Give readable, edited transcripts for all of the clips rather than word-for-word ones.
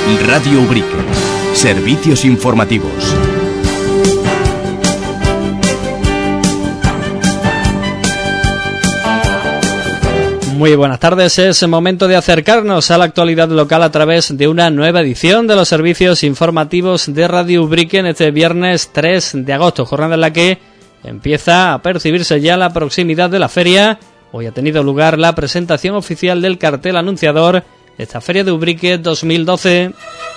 Radio Ubrique. Servicios informativos. Muy buenas tardes, es momento de acercarnos a la actualidad local a través de una nueva edición de los servicios informativos de Radio Ubrique en este viernes 3 de agosto, jornada en la que empieza a percibirse ya la proximidad de la feria. Hoy ha tenido lugar la presentación oficial del cartel anunciador de esta Feria de Ubrique 2012.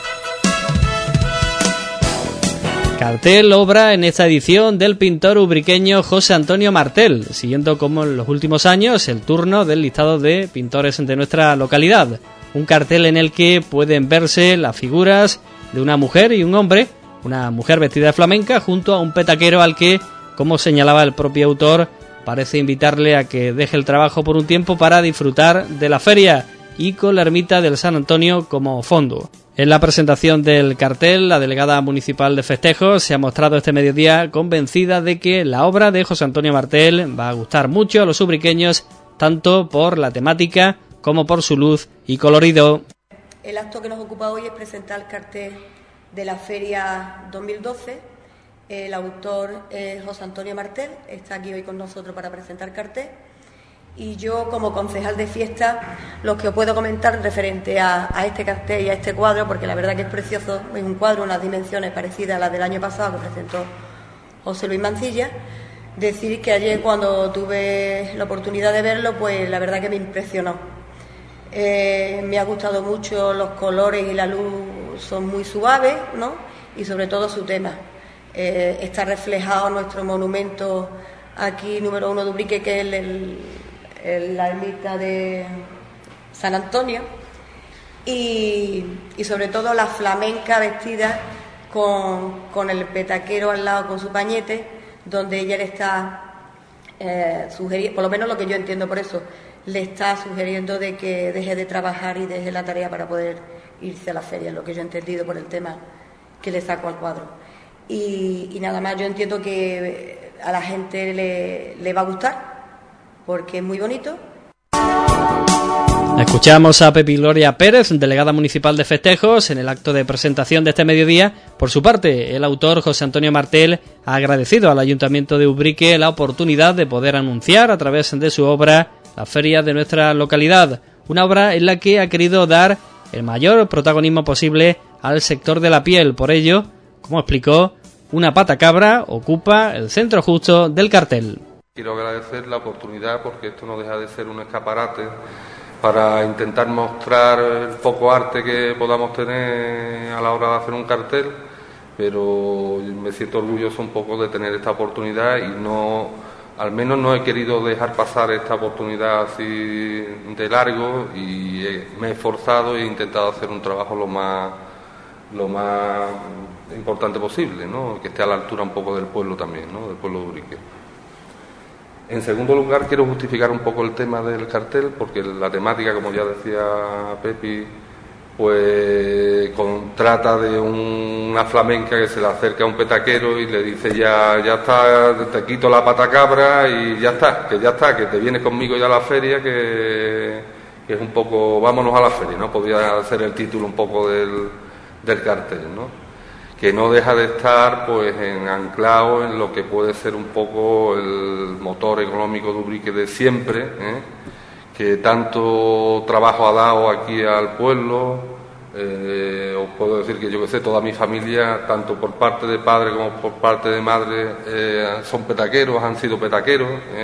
Cartel obra en esta edición del pintor ubriqueño José Antonio Martel, siguiendo como en los últimos años el turno del listado de pintores de nuestra localidad. Un cartel en el que pueden verse las figuras de una mujer y un hombre, una mujer vestida de flamenca junto a un petaquero al que, como señalaba el propio autor, parece invitarle a que deje el trabajo por un tiempo para disfrutar de la feria y con la ermita del San Antonio como fondo. En la presentación del cartel, la delegada municipal de festejos se ha mostrado este mediodía convencida de que la obra de José Antonio Martel va a gustar mucho a los ubriqueños, tanto por la temática como por su luz y colorido. El acto que nos ocupa hoy es presentar el cartel de la Feria 2012. El autor es José Antonio Martel, está aquí hoy con nosotros para presentar el cartel. Y yo, como concejal de fiesta, lo que os puedo comentar referente a este cartel y a este cuadro, porque la verdad que es precioso, es un cuadro, unas dimensiones parecidas a las del año pasado que presentó José Luis Mancilla. Decir que ayer, cuando tuve la oportunidad de verlo, pues la verdad que me impresionó. Me ha gustado mucho, los colores y la luz son muy suaves, ¿no? Y sobre todo su tema. Está reflejado nuestro monumento aquí, número 1 de Ubrique, que es la ermita de San Antonio, y sobre todo la flamenca vestida con el petaquero al lado con su pañete, donde ella le está sugiriendo, por lo menos lo que yo entiendo por eso, le está sugiriendo de que deje de trabajar y deje la tarea para poder irse a la feria, lo que yo he entendido por el tema que le saco al cuadro. Y nada más, yo entiendo que a la gente le va a gustar, porque es muy bonito. Escuchamos a Pepi Gloria Pérez, delegada municipal de festejos, en el acto de presentación de este mediodía. Por su parte, el autor José Antonio Martel ha agradecido al Ayuntamiento de Ubrique la oportunidad de poder anunciar a través de su obra la feria de nuestra localidad, una obra en la que ha querido dar el mayor protagonismo posible al sector de la piel. Por ello, como explicó, una pata cabra ocupa el centro justo del cartel. Quiero agradecer la oportunidad, porque esto no deja de ser un escaparate para intentar mostrar el poco arte que podamos tener a la hora de hacer un cartel, pero me siento orgulloso un poco de tener esta oportunidad y al menos no he querido dejar pasar esta oportunidad así de largo, y me he esforzado e he intentado hacer un trabajo lo más importante posible, ¿no? Que esté a la altura un poco del pueblo también, ¿no? Del pueblo de Ubrique. En segundo lugar, quiero justificar un poco el tema del cartel, porque la temática, como ya decía Pepi, pues trata de una flamenca que se le acerca a un petaquero y le dice ya está, te quito la pata cabra y ya está, que te vienes conmigo ya a la feria, que es un poco, vámonos a la feria, ¿no? Podría ser el título un poco del cartel, ¿no? Que no deja de estar pues anclado en lo que puede ser un poco el motor económico de Ubrique de siempre, que tanto trabajo ha dado aquí al pueblo. Os puedo decir que yo que sé, toda mi familia, tanto por parte de padre como por parte de madre, son petaqueros, han sido petaqueros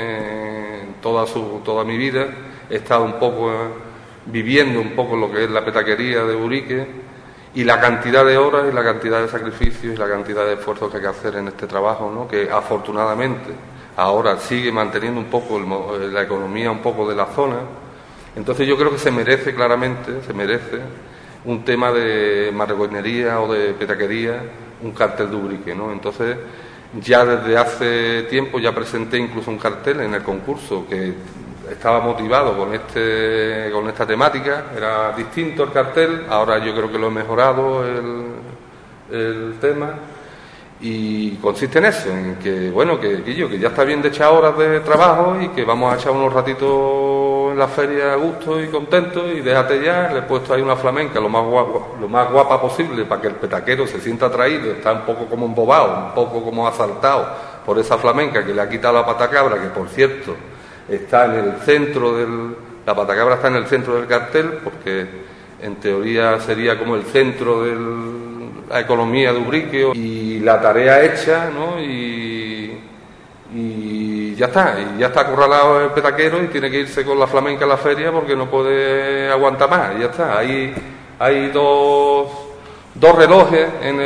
toda mi vida. He estado un poco viviendo un poco lo que es la petaquería de Ubrique, y la cantidad de horas y la cantidad de sacrificios y la cantidad de esfuerzos que hay que hacer en este trabajo, ¿no? Que afortunadamente ahora sigue manteniendo un poco la economía un poco de la zona. Entonces yo creo que se merece un tema de margonería o de petaquería, un cartel de Ubrique, ¿no? Entonces ya desde hace tiempo ya presenté incluso un cartel en el concurso que estaba motivado con esta temática. Era distinto el cartel, ahora yo creo que lo he mejorado el tema, Y consiste en eso, en que, bueno, que ya está bien de echar horas de trabajo y que vamos a echar unos ratitos en la feria a gusto y contentos, y déjate ya. Le he puesto ahí una flamenca lo más guapa posible para que el petaquero se sienta atraído, está un poco como embobado, un poco como asaltado por esa flamenca que le ha quitado la patacabra, que por cierto está en el centro la patacabra está en el centro del cartel, porque en teoría sería como el centro de la economía de Ubrique, y la tarea hecha, ¿no? Y ya está acorralado el petaquero y tiene que irse con la flamenca a la feria porque no puede aguantar más, y ya está. Hay dos relojes en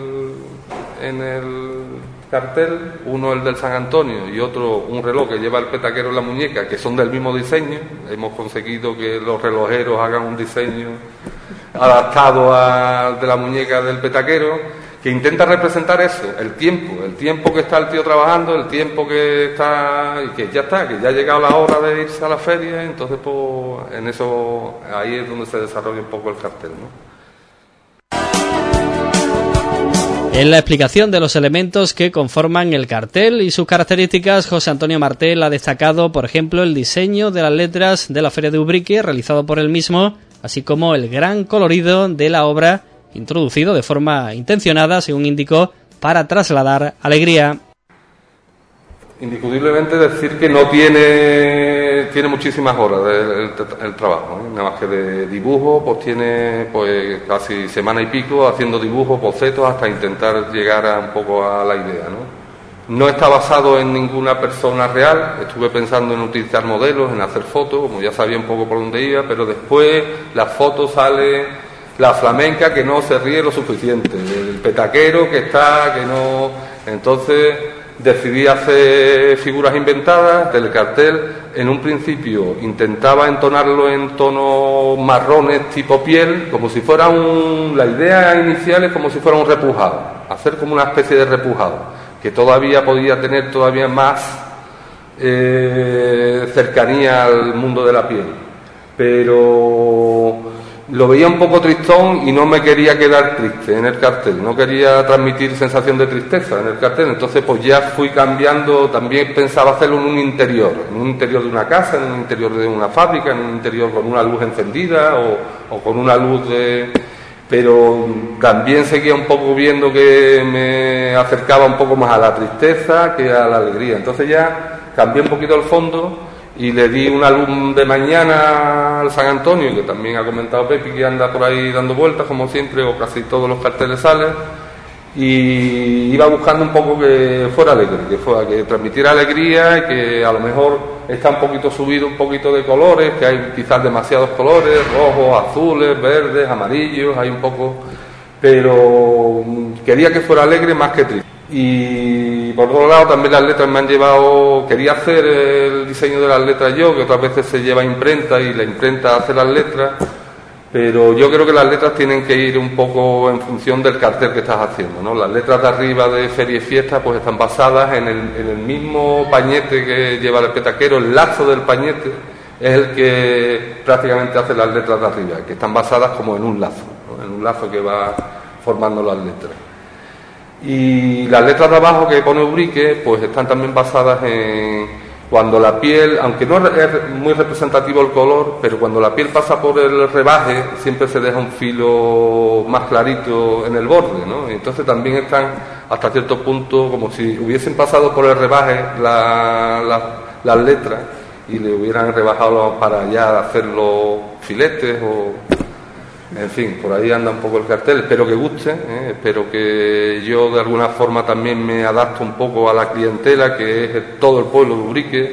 el cartel, uno el del San Antonio y otro un reloj que lleva el petaquero en la muñeca, que son del mismo diseño. Hemos conseguido que los relojeros hagan un diseño adaptado al de la muñeca del petaquero, que intenta representar eso, el tiempo que está el tío trabajando, el tiempo que está, y que ya ha llegado la hora de irse a la feria. Entonces, pues, en eso, ahí es donde se desarrolla un poco el cartel, ¿no? En la explicación de los elementos que conforman el cartel y sus características, José Antonio Martel ha destacado, por ejemplo, el diseño de las letras de la Feria de Ubrique, realizado por él mismo, así como el gran colorido de la obra, introducido de forma intencionada, según indicó, para trasladar alegría. Indiscutiblemente decir que no tiene muchísimas horas el trabajo, ¿eh? Nada más que de dibujo, pues tiene pues casi semana y pico haciendo dibujos, bocetos, hasta intentar llegar un poco a la idea, ¿no? No está basado en ninguna persona real. Estuve pensando en utilizar modelos, en hacer fotos, como ya sabía un poco por dónde iba, pero después la foto sale la flamenca que no se ríe lo suficiente, el petaquero que no... Entonces decidí hacer figuras inventadas del cartel. En un principio intentaba entonarlo en tonos marrones tipo piel, como si fuera la idea inicial es como si fuera un repujado, hacer como una especie de repujado, que todavía podía tener todavía más cercanía al mundo de la piel, pero lo veía un poco tristón y no me quería quedar triste en el cartel, no quería transmitir sensación de tristeza en el cartel. Entonces pues ya fui cambiando. También pensaba hacerlo en un interior de una casa, en un interior de una fábrica, en un interior con una luz encendida o con una luz pero también seguía un poco viendo que me acercaba un poco más a la tristeza que a la alegría. Entonces ya cambié un poquito el fondo y le di una luz de mañana al San Antonio, que también ha comentado Pepi, que anda por ahí dando vueltas como siempre, o casi todos los carteles salen, y iba buscando un poco que fuera alegre, que transmitiera alegría, y que a lo mejor está un poquito subido un poquito de colores, que hay quizás demasiados colores, rojos, azules, verdes, amarillos, hay un poco, pero quería que fuera alegre más que triste. Y por otro lado también las letras me han llevado, quería hacer el diseño de las letras yo, que otras veces se lleva imprenta y la imprenta hace las letras, pero yo creo que las letras tienen que ir un poco en función del cartel que estás haciendo, ¿no? Las letras de arriba de Feria y Fiesta pues están basadas en el mismo pañete que lleva el petaquero. El lazo del pañete es el que prácticamente hace las letras de arriba, que están basadas como en un lazo, ¿no? En un lazo que va formando las letras. Y las letras de abajo que pone Ubrique pues están también basadas en cuando la piel, aunque no es muy representativo el color, pero cuando la piel pasa por el rebaje siempre se deja un filo más clarito en el borde, ¿no? Entonces también están hasta cierto punto como si hubiesen pasado por el rebaje las letras y le hubieran rebajado para ya hacer los filetes o... En fin, por ahí anda un poco el cartel. Espero que guste, espero que yo de alguna forma también me adapte un poco a la clientela, que es todo el pueblo de Ubrique.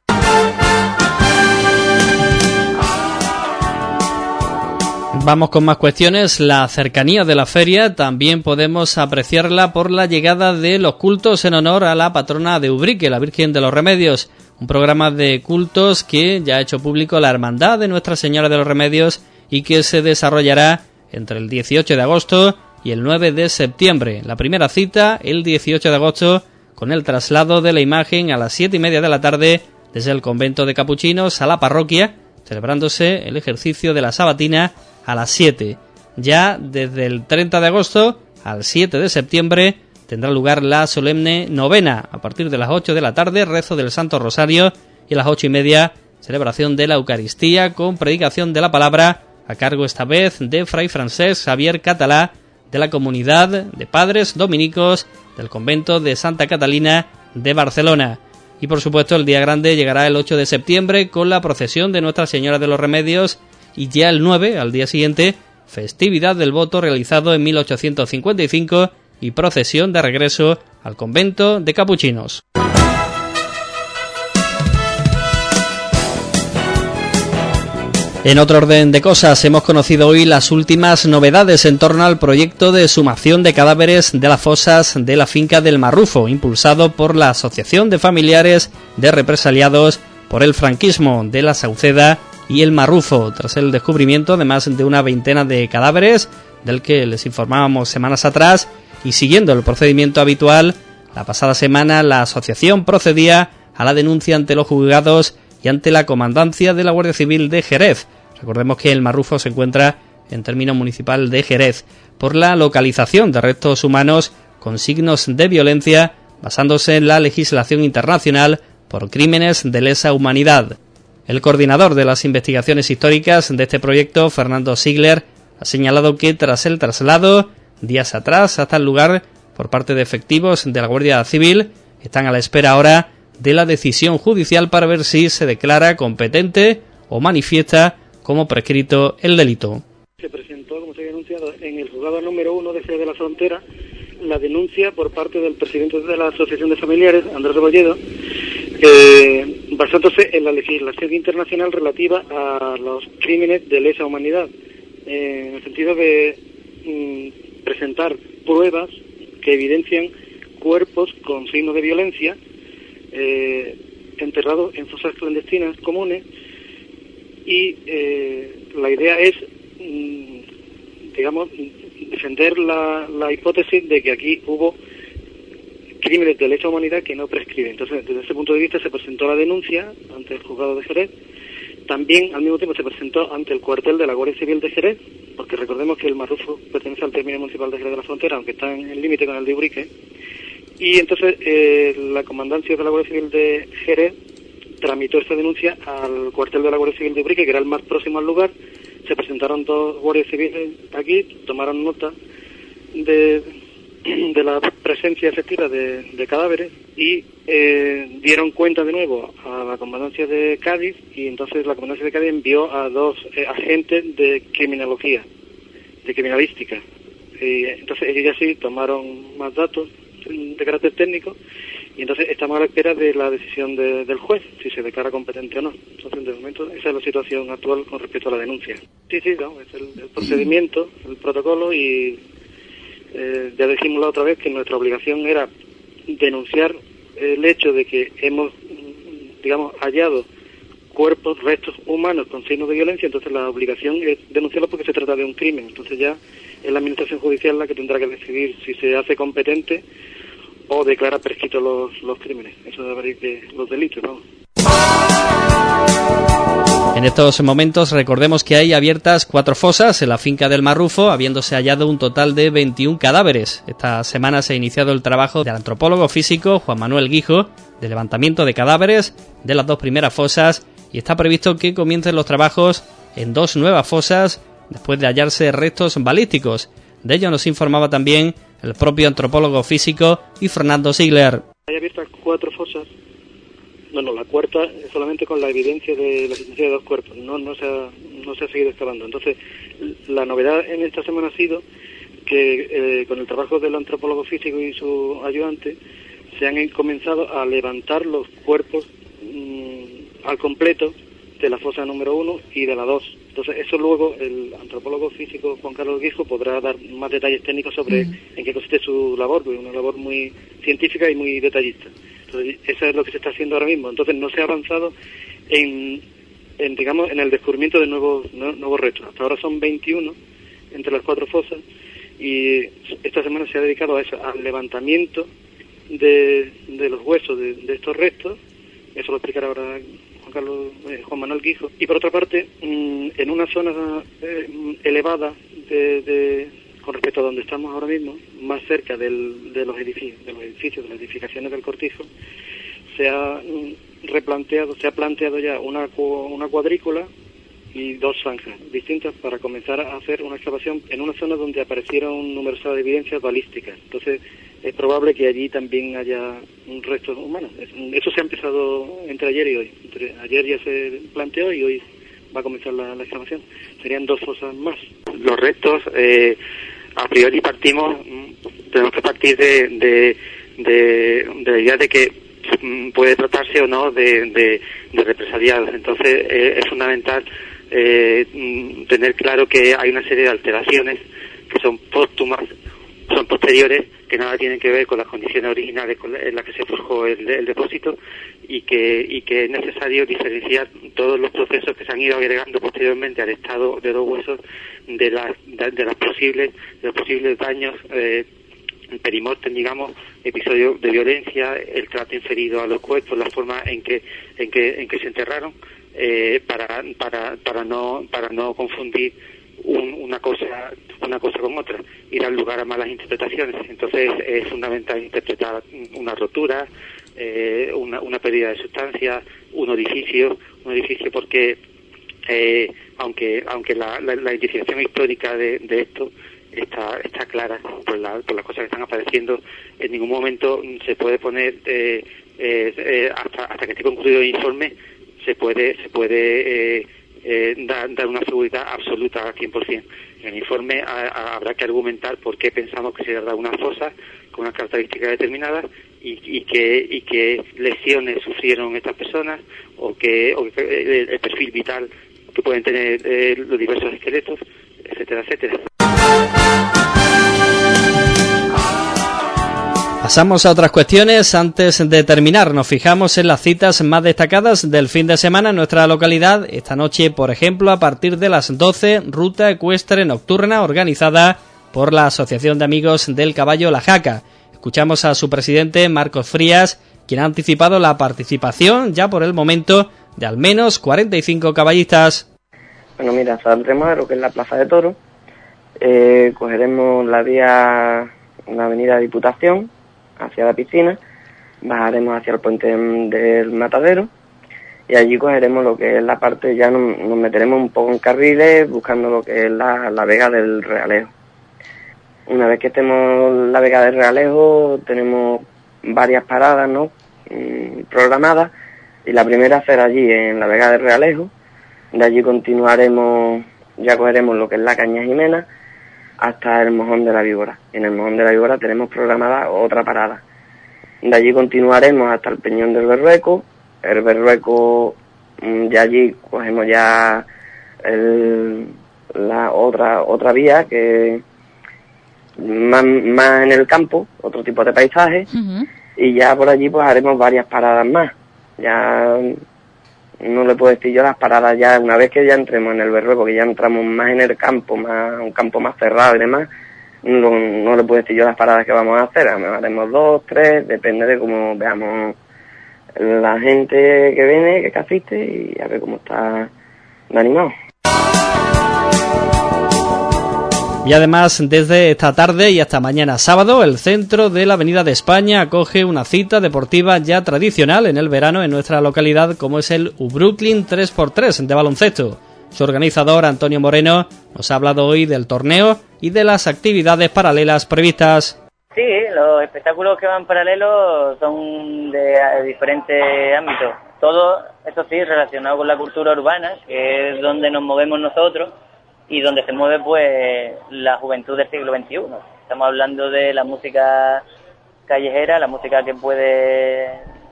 Vamos con más cuestiones. La cercanía de la feria también podemos apreciarla por la llegada de los cultos en honor a la patrona de Ubrique, la Virgen de los Remedios. Un programa de cultos que ya ha hecho público la Hermandad de Nuestra Señora de los Remedios y que se desarrollará entre el 18 de agosto y el 9 de septiembre. La primera cita, el 18 de agosto, con el traslado de la imagen a las 7:30 de la tarde desde el convento de Capuchinos a la parroquia, celebrándose el ejercicio de la sabatina a las 7. Ya desde el 30 de agosto al 7 de septiembre tendrá lugar la solemne novena. A partir de las 8 de la tarde, rezo del Santo Rosario, y a las 8:30, celebración de la Eucaristía con predicación de la palabra, a cargo esta vez de Fray Francesc Xavier Català, de la Comunidad de Padres Dominicos del Convento de Santa Catalina de Barcelona. Y por supuesto el día grande llegará el 8 de septiembre con la procesión de Nuestra Señora de los Remedios, y ya el 9, al día siguiente, festividad del voto realizado en 1855 y procesión de regreso al convento de capuchinos. En otro orden de cosas, hemos conocido hoy las últimas novedades en torno al proyecto de exhumación de cadáveres de las fosas de la finca del Marrufo, impulsado por la Asociación de Familiares de Represaliados por el Franquismo de la Sauceda y el Marrufo, tras el descubrimiento de más de una veintena de cadáveres, del que les informábamos semanas atrás, y siguiendo el procedimiento habitual, la pasada semana la asociación procedía a la denuncia ante los juzgados y ante la comandancia de la Guardia Civil de Jerez. Recordemos que el Marrufo se encuentra en término municipal de Jerez, por la localización de restos humanos con signos de violencia, basándose en la legislación internacional por crímenes de lesa humanidad. El coordinador de las investigaciones históricas de este proyecto, Fernando Ziegler, ha señalado que tras el traslado, días atrás, hasta el lugar por parte de efectivos de la Guardia Civil, están a la espera ahora de la decisión judicial para ver si se declara competente o manifiesta como prescrito el delito. Se presentó, como se había anunciado, en el juzgado número 1 de Jerez de la Frontera la denuncia por parte del presidente de la Asociación de Familiares, Andrés Rebolledo, basándose en la legislación internacional relativa a los crímenes de lesa humanidad, en el sentido de presentar pruebas que evidencian cuerpos con signos de violencia enterrados en fosas clandestinas comunes, y la idea es, defender la hipótesis de que aquí hubo crímenes de lesa humanidad que no prescriben. Entonces, desde ese punto de vista se presentó la denuncia ante el juzgado de Jerez. También, al mismo tiempo, se presentó ante el cuartel de la Guardia Civil de Jerez, porque recordemos que el Marrufo pertenece al término municipal de Jerez de la Frontera, aunque está en el límite con el de Ubrique. Y entonces la comandancia de la Guardia Civil de Jerez tramitó esta denuncia al cuartel de la Guardia Civil de Ubrique, que era el más próximo al lugar. Se presentaron dos guardias civiles aquí, tomaron nota de la presencia efectiva de cadáveres y dieron cuenta de nuevo a la comandancia de Cádiz, y entonces la comandancia de Cádiz envió a dos agentes de criminología, de criminalística. Y entonces ellos ya sí tomaron más datos de carácter técnico, y entonces estamos a la espera de la decisión del juez, si se declara competente o no. Entonces, de momento, esa es la situación actual con respecto a la denuncia. Sí, no, es el procedimiento, el protocolo, y ya dijimos la otra vez que nuestra obligación era denunciar el hecho de que hemos, hallado cuerpos, restos humanos con signos de violencia. Entonces la obligación es denunciarlo porque se trata de un crimen. Entonces ya es la administración judicial la que tendrá que decidir si se hace competente o declara prescritos los crímenes. Eso debe abrir de los delitos, ¿no? En estos momentos recordemos que hay abiertas 4 fosas en la finca del Marrufo, habiéndose hallado un total de 21 cadáveres. Esta semana se ha iniciado el trabajo del antropólogo físico Juan Manuel Guijo de levantamiento de cadáveres de las 2 primeras fosas, y está previsto que comiencen los trabajos en 2 nuevas fosas después de hallarse restos balísticos. De ello nos informaba también el propio antropólogo físico y Fernando Ziegler. Hay abiertas 4 fosas. Bueno, la cuarta es solamente con la evidencia de la existencia de 2 cuerpos, no se ha seguido excavando. Entonces, la novedad en esta semana ha sido que con el trabajo del antropólogo físico y su ayudante se han comenzado a levantar los cuerpos al completo de la fosa número 1 y de la 2. Entonces, eso luego el antropólogo físico Juan Carlos Guijo podrá dar más detalles técnicos sobre en qué consiste su labor, porque es una labor muy científica y muy detallista. Entonces, eso es lo que se está haciendo ahora mismo. Entonces, no se ha avanzado en el descubrimiento de nuevos restos. Hasta ahora son 21 entre las 4 fosas, y esta semana se ha dedicado a eso, al levantamiento de los huesos de estos restos. Eso lo explicará ahora Juan Manuel Guijo. Y por otra parte, en una zona elevada con respecto a donde estamos ahora mismo, más cerca de los edificios, de las edificaciones del Cortijo, se ha planteado ya una cuadrícula y 2 zanjas distintas para comenzar a hacer una excavación en una zona donde aparecieron numerosas evidencias balísticas. Entonces es probable que allí también haya un resto humano. Eso se ha empezado entre ayer y hoy. Ayer ya se planteó y hoy va a comenzar la excavación. Serían 2 fosas más. Los restos, a priori tenemos que partir de la idea de que puede tratarse o no de represaliados. Entonces es fundamental tener claro que hay una serie de alteraciones que son póstumas, son posteriores, que nada tienen que ver con las condiciones originales en las que se forjó el depósito, y que es necesario diferenciar todos los procesos que se han ido agregando posteriormente al estado de los huesos de los posibles daños perimortem, digamos, episodios de violencia, el trato inferido a los cuerpos, la forma en que se enterraron, para no confundir una cosa con otra y dar lugar a malas interpretaciones. Entonces es fundamental interpretar una rotura, una pérdida de sustancia, un orificio porque aunque la identificación histórica de esto está clara por las cosas que están apareciendo, en ningún momento se puede poner hasta que esté concluido el informe se puede dar una seguridad absoluta al 100%. En el informe habrá que argumentar por qué pensamos que se da una fosa con unas características determinadas y qué lesiones sufrieron estas personas o el perfil vital que pueden tener los diversos esqueletos, etcétera, etcétera. Pasamos a otras cuestiones. Antes de terminar, nos fijamos en las citas más destacadas del fin de semana en nuestra localidad. Esta noche, por ejemplo, a partir de las 12, ruta ecuestre nocturna organizada por la Asociación de Amigos del Caballo La Jaca. Escuchamos a su presidente, Marcos Frías, quien ha anticipado la participación, ya por el momento, de al menos 45 caballistas. Bueno, mira, saldremos a lo que es la Plaza de Toros, cogeremos la avenida Diputación, hacia la piscina, bajaremos hacia el puente del Matadero y allí cogeremos lo que es la parte, ya nos meteremos un poco en carriles buscando lo que es la Vega del Realejo. Una vez que estemos en la Vega del Realejo tenemos varias paradas, ¿no?, programadas, y la primera será allí en la Vega del Realejo. De allí continuaremos, ya cogeremos lo que es la Caña Jimena hasta el Mojón de la Víbora. En el Mojón de la Víbora tenemos programada otra parada. De allí continuaremos hasta el Peñón del Berrueco. El Berrueco, de allí cogemos ya la otra vía que más en el campo, otro tipo de paisaje. Uh-huh. Y ya por allí pues haremos varias paradas más. Ya no le puedo decir yo las paradas ya, una vez que ya entremos en el Berrueco, que ya entramos más en el campo, un campo más cerrado y demás, no le puedo decir yo las paradas que vamos a hacer. Haremos 2, 3, depende de cómo veamos la gente que viene, que asiste, y a ver cómo está de animado. Y además, desde esta tarde y hasta mañana sábado, el centro de la Avenida de España acoge una cita deportiva ya tradicional en el verano en nuestra localidad, como es el U-Brooklyn 3x3 de baloncesto. Su organizador, Antonio Moreno, nos ha hablado hoy del torneo y de las actividades paralelas previstas. Sí, los espectáculos que van paralelos son de diferentes ámbitos. Todo, eso sí, relacionado con la cultura urbana, que es donde nos movemos nosotros y donde se mueve pues la juventud del siglo XXI. Estamos hablando de la música callejera, la música que puede...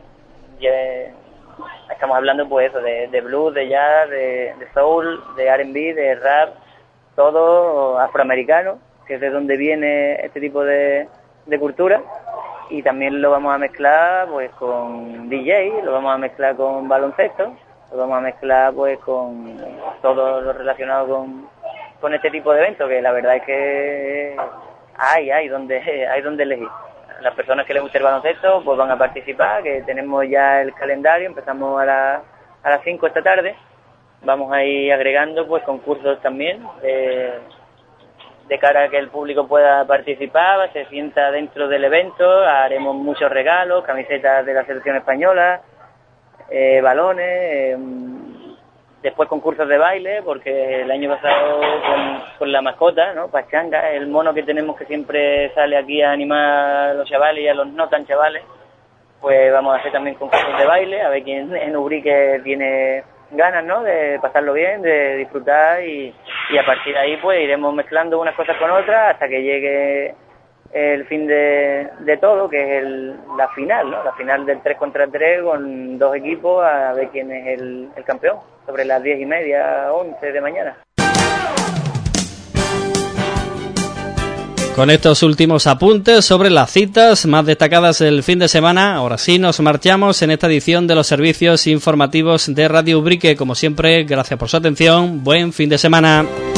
Estamos hablando pues eso, de blues, de jazz, de soul, de R&B, de rap, todo afroamericano, que es de donde viene este tipo de cultura. Y también lo vamos a mezclar pues con DJ, lo vamos a mezclar con baloncesto, lo vamos a mezclar pues con todo lo relacionado con este tipo de eventos, que la verdad es que hay donde elegir. Las personas que les guste el baloncesto pues van a participar, que tenemos ya el calendario, empezamos a las 5 esta tarde, vamos a ir agregando pues concursos también de de cara a que el público pueda participar, se sienta dentro del evento, haremos muchos regalos, camisetas de la selección española, balones, después concursos de baile, porque el año pasado con la mascota, ¿no? Pachanga, el mono que tenemos que siempre sale aquí a animar a los chavales y a los no tan chavales, pues vamos a hacer también concursos de baile, a ver quién en Ubrique tiene ganas, ¿no? De pasarlo bien, de disfrutar y a partir de ahí pues iremos mezclando unas cosas con otras hasta que llegue el fin de todo, que es la final, ¿no? La final del 3 contra 3 con 2 equipos a ver quién es el campeón, sobre las 10:30, 11 de mañana. Con estos últimos apuntes sobre las citas más destacadas del fin de semana, ahora sí nos marchamos en esta edición de los servicios informativos de Radio Ubrique. Como siempre, gracias por su atención, buen fin de semana.